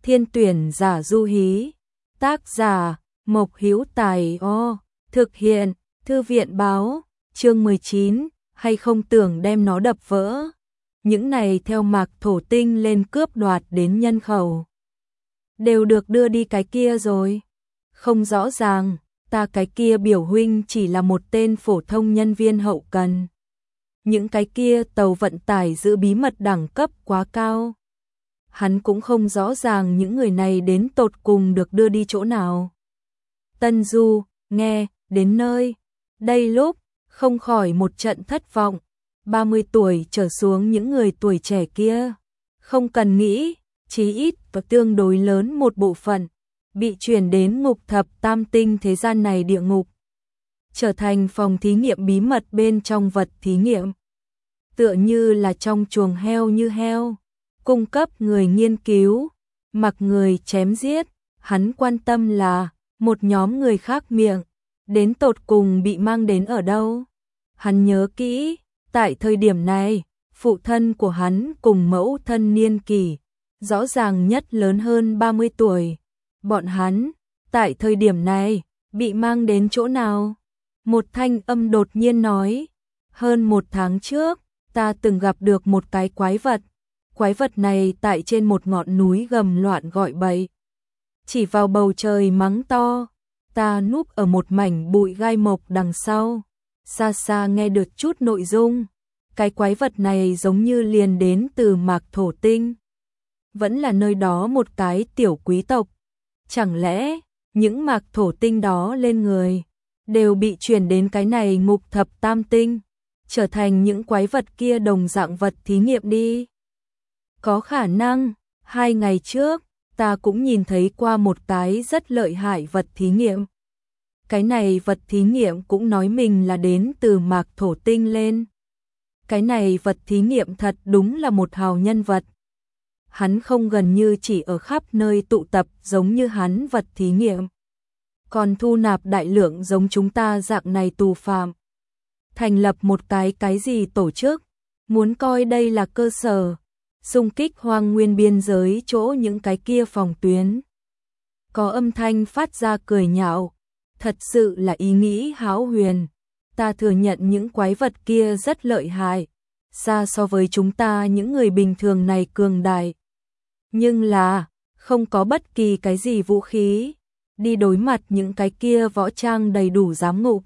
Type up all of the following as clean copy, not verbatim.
Thiên tuyển giả du hí. Tác giả Mộc Hữu Tài. Thực hiện Thư viện báo. Chương 19. Hay không tưởng đem nó đập vỡ. Những này theo Mạc Thổ Tinh lên cướp đoạt đến nhân khẩu đều được đưa đi cái kia rồi. Không rõ ràng, ta cái kia biểu huynh chỉ là một tên phổ thông nhân viên hậu cần. Những cái kia tàu vận tải giữ bí mật đẳng cấp quá cao. Hắn cũng không rõ ràng những người này đến tột cùng được đưa đi chỗ nào. Tân Du, nghe, đến nơi. Đây lúc, không khỏi một trận thất vọng. 30 tuổi trở xuống những người tuổi trẻ kia. Không cần nghĩ, chí ít và tương đối lớn một bộ phận. Bị chuyển đến ngục thập tam tinh thế gian này địa ngục. Trở thành phòng thí nghiệm bí mật bên trong vật thí nghiệm. Tựa như là trong chuồng heo như heo. Cung cấp người nghiên cứu, mặc người chém giết, hắn quan tâm là một nhóm người khác miệng, đến tột cùng bị mang đến ở đâu. Hắn nhớ kỹ, tại thời điểm này, phụ thân của hắn cùng mẫu thân niên kỷ, rõ ràng nhất lớn hơn 30 tuổi. Bọn hắn, tại thời điểm này, bị mang đến chỗ nào? Một thanh âm đột nhiên nói, hơn 1 tháng trước, ta từng gặp được một cái quái vật. Quái vật này tại trên một ngọn núi gầm loạn gọi bậy. Chỉ vào bầu trời mắng to, ta núp ở một mảnh bụi gai mộc đằng sau. Xa xa nghe được chút nội dung. Cái quái vật này giống như liền đến từ Mạc Thổ Tinh. Vẫn là nơi đó một cái tiểu quý tộc. Chẳng lẽ, những Mạc Thổ Tinh đó lên người, đều bị chuyển đến cái này ngục thập tam tinh, trở thành những quái vật kia đồng dạng vật thí nghiệm đi. Có khả năng, 2 ngày trước, ta cũng nhìn thấy qua một cái rất lợi hại vật thí nghiệm. Cái này vật thí nghiệm cũng nói mình là đến từ Mạc Thổ Tinh lên. Cái này vật thí nghiệm thật đúng là một hào nhân vật. Hắn không gần như chỉ ở khắp nơi tụ tập giống như hắn vật thí nghiệm. Còn thu nạp đại lượng giống chúng ta dạng này tù phạm. Thành lập một cái gì tổ chức, muốn coi đây là cơ sở. Xung kích hoang nguyên biên giới chỗ những cái kia phòng tuyến. Có âm thanh phát ra cười nhạo, thật sự là ý nghĩ hão huyền. Ta thừa nhận những quái vật kia rất lợi hại, xa so với chúng ta những người bình thường này cường đại. Nhưng là, không có bất kỳ cái gì vũ khí, đi đối mặt những cái kia võ trang đầy đủ giám ngục.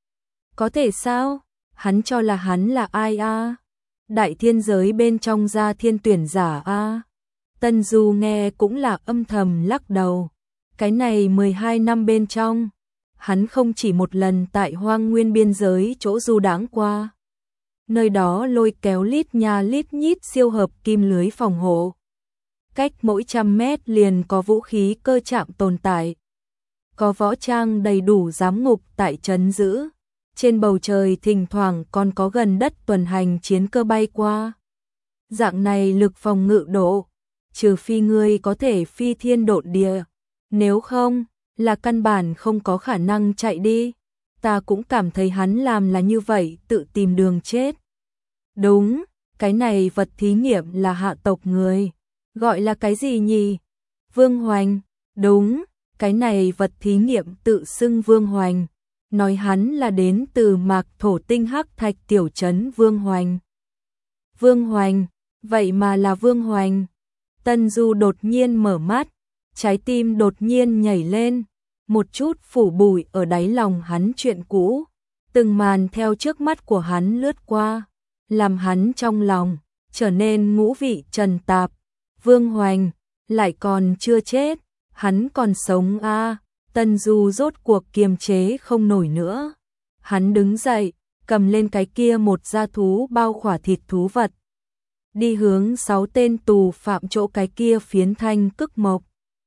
Có thể sao? Hắn cho là hắn là ai a? Đại thiên giới bên trong ra thiên tuyển giả a. Tân Du nghe cũng là âm thầm lắc đầu. Cái này 12 năm bên trong, hắn không chỉ một lần tại hoang nguyên biên giới chỗ du đãng qua. Nơi đó lôi kéo lít nha lít nhít siêu hợp kim lưới phòng hộ. Cách mỗi 100 mét liền có vũ khí cơ trạm tồn tại. Có võ trang đầy đủ giám ngục tại trấn giữ. Trên bầu trời thỉnh thoảng còn có gần đất tuần hành chiến cơ bay qua. Dạng này lực phòng ngự độ, trừ phi ngươi có thể phi thiên độn địa, nếu không, là căn bản không có khả năng chạy đi. Ta cũng cảm thấy hắn làm là như vậy, tự tìm đường chết. Đúng, cái này vật thí nghiệm là hạ tộc người. Gọi là cái gì nhỉ? Vương Hoành. Đúng, cái này vật thí nghiệm tự xưng Vương Hoành. Nói hắn là đến từ Mạc Thổ Tinh Hắc Thạch tiểu trấn Vương Hoành. Vương Hoành, vậy mà là Vương Hoành. Tân Du đột nhiên mở mắt, trái tim đột nhiên nhảy lên, một chút phủ bụi ở đáy lòng hắn chuyện cũ. Từng màn theo trước mắt của hắn lướt qua, làm hắn trong lòng trở nên ngũ vị trần tạp. Vương Hoành lại còn chưa chết, hắn còn sống a. Tân Du rốt cuộc kiềm chế không nổi nữa. Hắn đứng dậy, cầm lên cái kia một da thú bao khỏa thịt thú vật. Đi hướng 6 tên tù phạm chỗ cái kia phiến thanh cức mộc.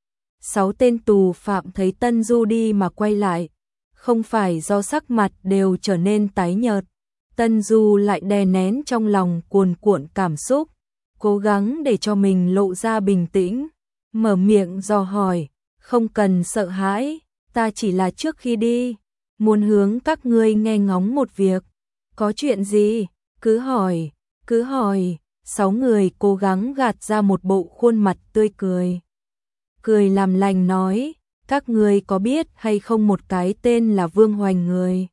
6 tên tù phạm thấy Tân Du đi mà quay lại. Không phải do sắc mặt đều trở nên tái nhợt. Tân Du lại đè nén trong lòng cuồn cuộn cảm xúc. Cố gắng để cho mình lộ ra bình tĩnh. Mở miệng dò hỏi. Không cần sợ hãi, ta chỉ là trước khi đi, muốn hướng các ngươi nghe ngóng một việc. Có chuyện gì? Cứ hỏi, cứ hỏi. 6 người cố gắng gạt ra một bộ khuôn mặt tươi cười. cười làm lành nói, các ngươi có biết hay không một cái tên là Vương Hoành người.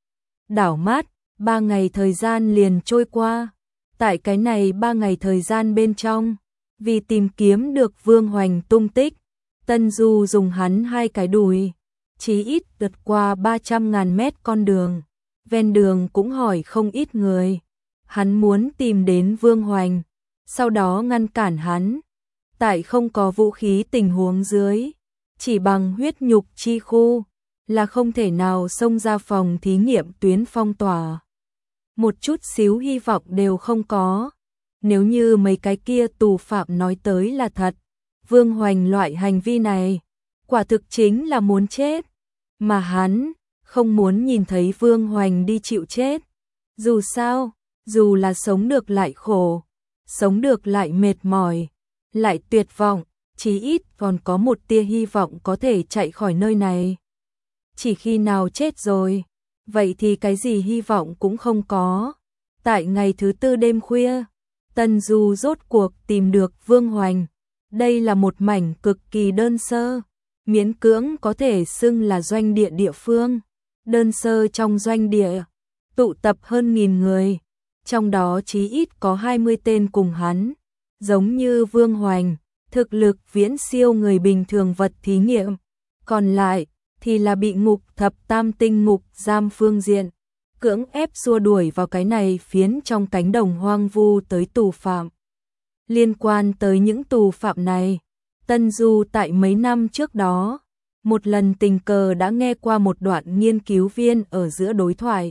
Đảo mắt, 3 ngày thời gian liền trôi qua, tại cái này 3 ngày thời gian bên trong, vì tìm kiếm được Vương Hoành tung tích, Tân Du dùng hắn 2 cái đùi, chí ít vượt qua 300.000 mét con đường, ven đường cũng hỏi không ít người. Hắn muốn tìm đến Vương Hoành, sau đó ngăn cản hắn. Tại không có vũ khí tình huống dưới, chỉ bằng huyết nhục chi khu, là không thể nào xông ra phòng thí nghiệm tuyến phong tỏa. Một chút xíu hy vọng đều không có. Nếu như mấy cái kia tù phạm nói tới là thật, Vương Hoành loại hành vi này, quả thực chính là muốn chết. Mà hắn, không muốn nhìn thấy Vương Hoành đi chịu chết. Dù sao, dù là sống được lại khổ, sống được lại mệt mỏi, lại tuyệt vọng, chí ít còn có một tia hy vọng có thể chạy khỏi nơi này. Chỉ khi nào chết rồi, vậy thì cái gì hy vọng cũng không có. Tại ngày thứ 4 đêm khuya, Tân Du rốt cuộc tìm được Vương Hoành. Đây là một mảnh cực kỳ đơn sơ, miễn cưỡng có thể xưng là doanh địa địa phương. Đơn sơ trong doanh địa, tụ tập hơn 1000 người, trong đó chí ít có 20 tên cùng hắn. Giống như Vương Hoành, thực lực viễn siêu người bình thường vật thí nghiệm. Còn lại thì là bị ngục thập tam tinh ngục giam phương diện, cưỡng ép xua đuổi vào cái này phiến trong cánh đồng hoang vu tới tù phạm. Liên quan tới những tù phạm này, Tân Du tại mấy năm trước đó, một lần tình cờ đã nghe qua một đoạn nghiên cứu viên ở giữa đối thoại.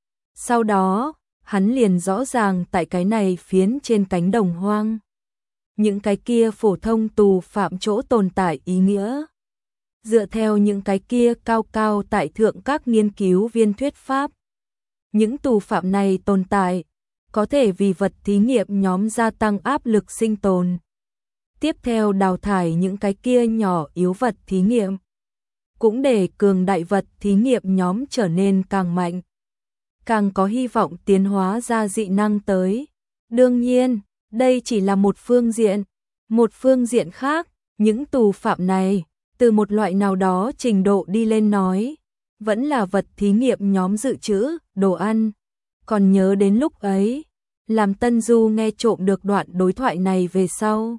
Sau đó, hắn liền rõ ràng tại cái này phiến trên cánh đồng hoang. Những cái kia phổ thông tù phạm chỗ tồn tại ý nghĩa. Dựa theo những cái kia cao cao tại thượng các nghiên cứu viên thuyết pháp, những tù phạm này tồn tại, có thể vì vật thí nghiệm nhóm gia tăng áp lực sinh tồn. Tiếp theo đào thải những cái kia nhỏ yếu vật thí nghiệm, cũng để cường đại vật thí nghiệm nhóm trở nên càng mạnh, càng có hy vọng tiến hóa ra dị năng tới. Đương nhiên, đây chỉ là một phương diện. Một phương diện khác, những tù phạm này, từ một loại nào đó trình độ đi lên nói, vẫn là vật thí nghiệm nhóm dự trữ, đồ ăn. Còn nhớ đến lúc ấy, làm Tân Du nghe trộm được đoạn đối thoại này về sau.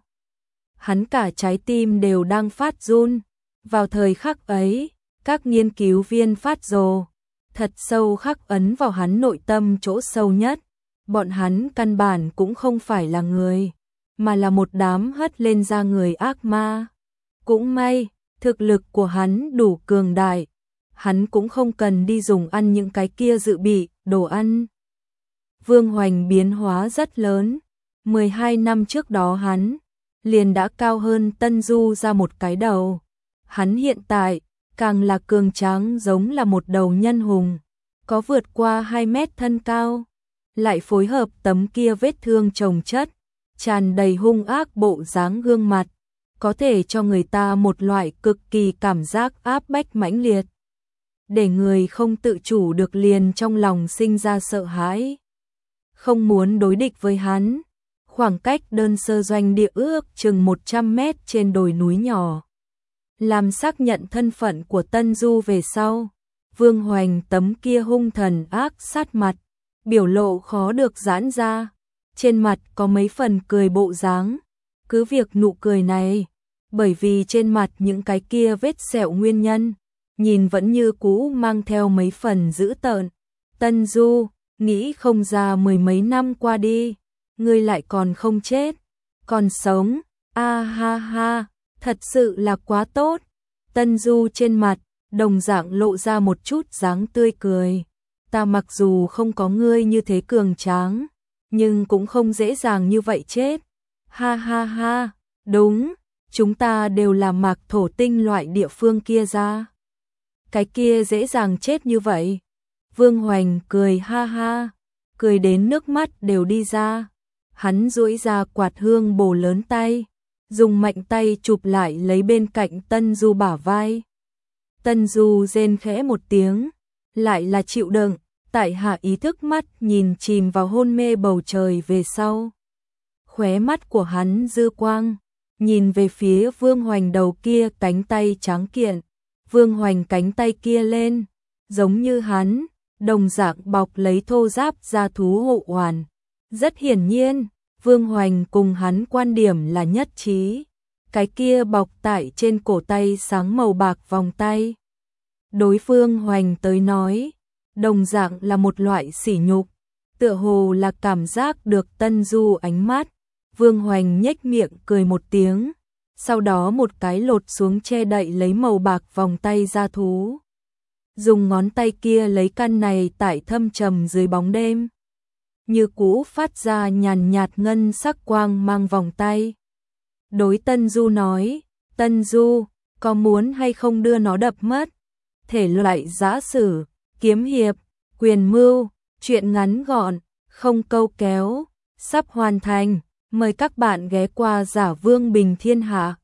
Hắn cả trái tim đều đang phát run. Vào thời khắc ấy, các nghiên cứu viên phát rồ, thật sâu khắc ấn vào hắn nội tâm chỗ sâu nhất. Bọn hắn căn bản cũng không phải là người, mà là một đám hất lên ra người ác ma. Cũng may, thực lực của hắn đủ cường đại, hắn cũng không cần đi dùng ăn những cái kia dự bị, đồ ăn. Vương Hoành biến hóa rất lớn, 12 năm trước đó hắn liền đã cao hơn Tân Du ra một cái đầu. Hắn hiện tại, càng là cường tráng giống là một đầu nhân hùng, có vượt qua 2 mét thân cao, lại phối hợp tấm kia vết thương chồng chất, tràn đầy hung ác bộ dáng gương mặt, có thể cho người ta một loại cực kỳ cảm giác áp bách mãnh liệt, để người không tự chủ được liền trong lòng sinh ra sợ hãi, không muốn đối địch với hắn. Khoảng cách đơn sơ doanh địa ước chừng 100 mét trên đồi núi nhỏ. Làm xác nhận thân phận của Tân Du về sau, Vương Hoành tấm kia hung thần ác sát mặt, biểu lộ khó được giãn ra, trên mặt có mấy phần cười bộ dáng. Cứ việc nụ cười này, bởi vì trên mặt những cái kia vết sẹo nguyên nhân, nhìn vẫn như cũ mang theo mấy phần dữ tợn. Tân Du, nghĩ không ra 10 mấy năm qua đi, ngươi lại còn không chết, còn sống, a ha ha, thật sự là quá tốt. Tân Du trên mặt, đồng dạng lộ ra một chút dáng tươi cười. Ta mặc dù không có ngươi như thế cường tráng, nhưng cũng không dễ dàng như vậy chết. Ha ha ha, đúng, chúng ta đều là Mạc Thổ Tinh loại địa phương kia ra. Cái kia dễ dàng chết như vậy. Vương Hoành cười ha ha, cười đến nước mắt đều đi ra. Hắn duỗi ra quạt hương bổ lớn tay, dùng mạnh tay chụp lại lấy bên cạnh Tân Du bả vai. Tân Du rên khẽ một tiếng, lại là chịu đựng, tại hạ ý thức mắt nhìn chìm vào hôn mê bầu trời về sau. Khóe mắt của hắn dư quang, nhìn về phía Vương Hoành đầu kia cánh tay trắng kiện. Vương Hoành cánh tay kia lên, giống như hắn, đồng dạng bọc lấy thô giáp da thú hộ hoàn. Rất hiển nhiên, Vương Hoành cùng hắn quan điểm là nhất trí. Cái kia bọc tại trên cổ tay sáng màu bạc vòng tay. Đối phương Hoành tới nói, đồng dạng là một loại sỉ nhục, tựa hồ là cảm giác được Tân Du ánh mắt. Vương Hoành nhếch miệng cười một tiếng, sau đó một cái lột xuống che đậy lấy màu bạc vòng tay da thú. Dùng ngón tay kia lấy căn này tại thâm trầm dưới bóng đêm. Như cũ phát ra nhàn nhạt ngân sắc quang mang vòng tay. Đối Tân Du nói, Tân Du, có muốn hay không đưa nó đập mất? Thể loại giã sử, kiếm hiệp, quyền mưu, truyện ngắn gọn, không câu kéo, sắp hoàn thành. Mời các bạn ghé qua Giả Vương Bình Thiên Hạ.